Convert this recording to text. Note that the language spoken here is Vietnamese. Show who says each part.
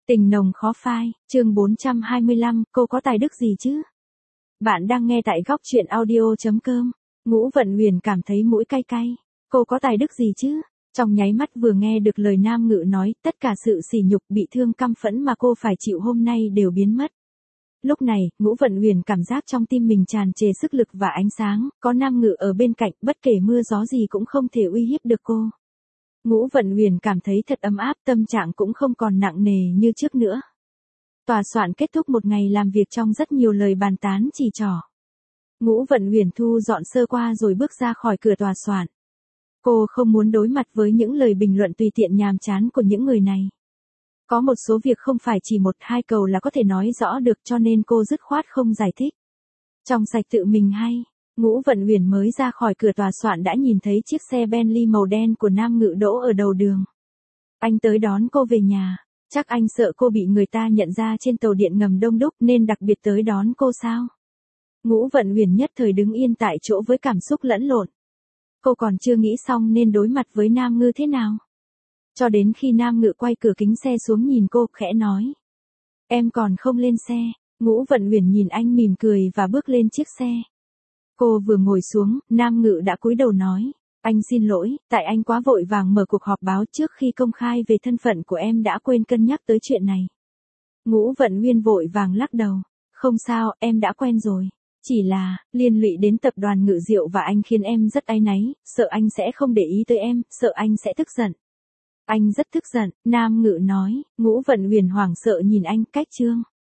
Speaker 1: Tình nồng khó phai, chương 425, cô có tài đức gì chứ? Bạn đang nghe tại góc truyện audio.com. Ngũ Vận Huyền cảm thấy mũi cay cay. Cô có tài đức gì chứ? Trong nháy mắt vừa nghe được lời Nam Ngự nói, tất cả sự sỉ nhục bị thương căm phẫn mà cô phải chịu hôm nay đều biến mất. Lúc này, Ngũ Vận Huyền cảm giác trong tim mình tràn trề sức lực và ánh sáng, có Nam Ngự ở bên cạnh, bất kể mưa gió gì cũng không thể uy hiếp được cô. Ngũ Vận Huyền cảm thấy thật ấm áp, tâm trạng cũng không còn nặng nề như trước nữa. Tòa soạn kết thúc một ngày làm việc trong rất nhiều lời bàn tán chỉ trỏ. Ngũ Vận Huyền thu dọn sơ qua rồi bước ra khỏi cửa tòa soạn. Cô không muốn đối mặt với những lời bình luận tùy tiện nhàm chán của những người này. Có một số việc không phải chỉ một hai câu là có thể nói rõ được, cho nên cô dứt khoát không giải thích. Trong sạch tự mình hay. Ngũ Vận Huyền mới ra khỏi cửa tòa soạn đã nhìn thấy chiếc xe Bentley màu đen của Nam Ngự đỗ ở đầu đường. Anh tới đón cô về nhà. Chắc anh sợ cô bị người ta nhận ra trên tàu điện ngầm đông đúc nên đặc biệt tới đón cô sao? Ngũ Vận Huyền nhất thời đứng yên tại chỗ với cảm xúc lẫn lộn. Cô còn chưa nghĩ xong nên đối mặt với Nam Ngư thế nào. Cho đến khi Nam Ngự quay cửa kính xe xuống nhìn cô, khẽ nói. Em còn không lên xe. Ngũ Vận Huyền nhìn anh mỉm cười và bước lên chiếc xe. Cô vừa ngồi xuống, Nam Ngự đã cúi đầu nói. Anh xin lỗi, tại anh quá vội vàng mở cuộc họp báo trước khi công khai về thân phận của em đã quên cân nhắc tới chuyện này. Ngũ Vận Huyền vội vàng lắc đầu. Không sao, em đã quen rồi. Chỉ là, liên lụy đến tập đoàn Ngự Diệu và anh khiến em rất áy náy, sợ anh sẽ không để ý tới em, sợ anh sẽ tức giận. Anh rất tức giận, Nam Ngự nói. Ngũ Vận Huyền hoảng sợ nhìn anh, cách chương.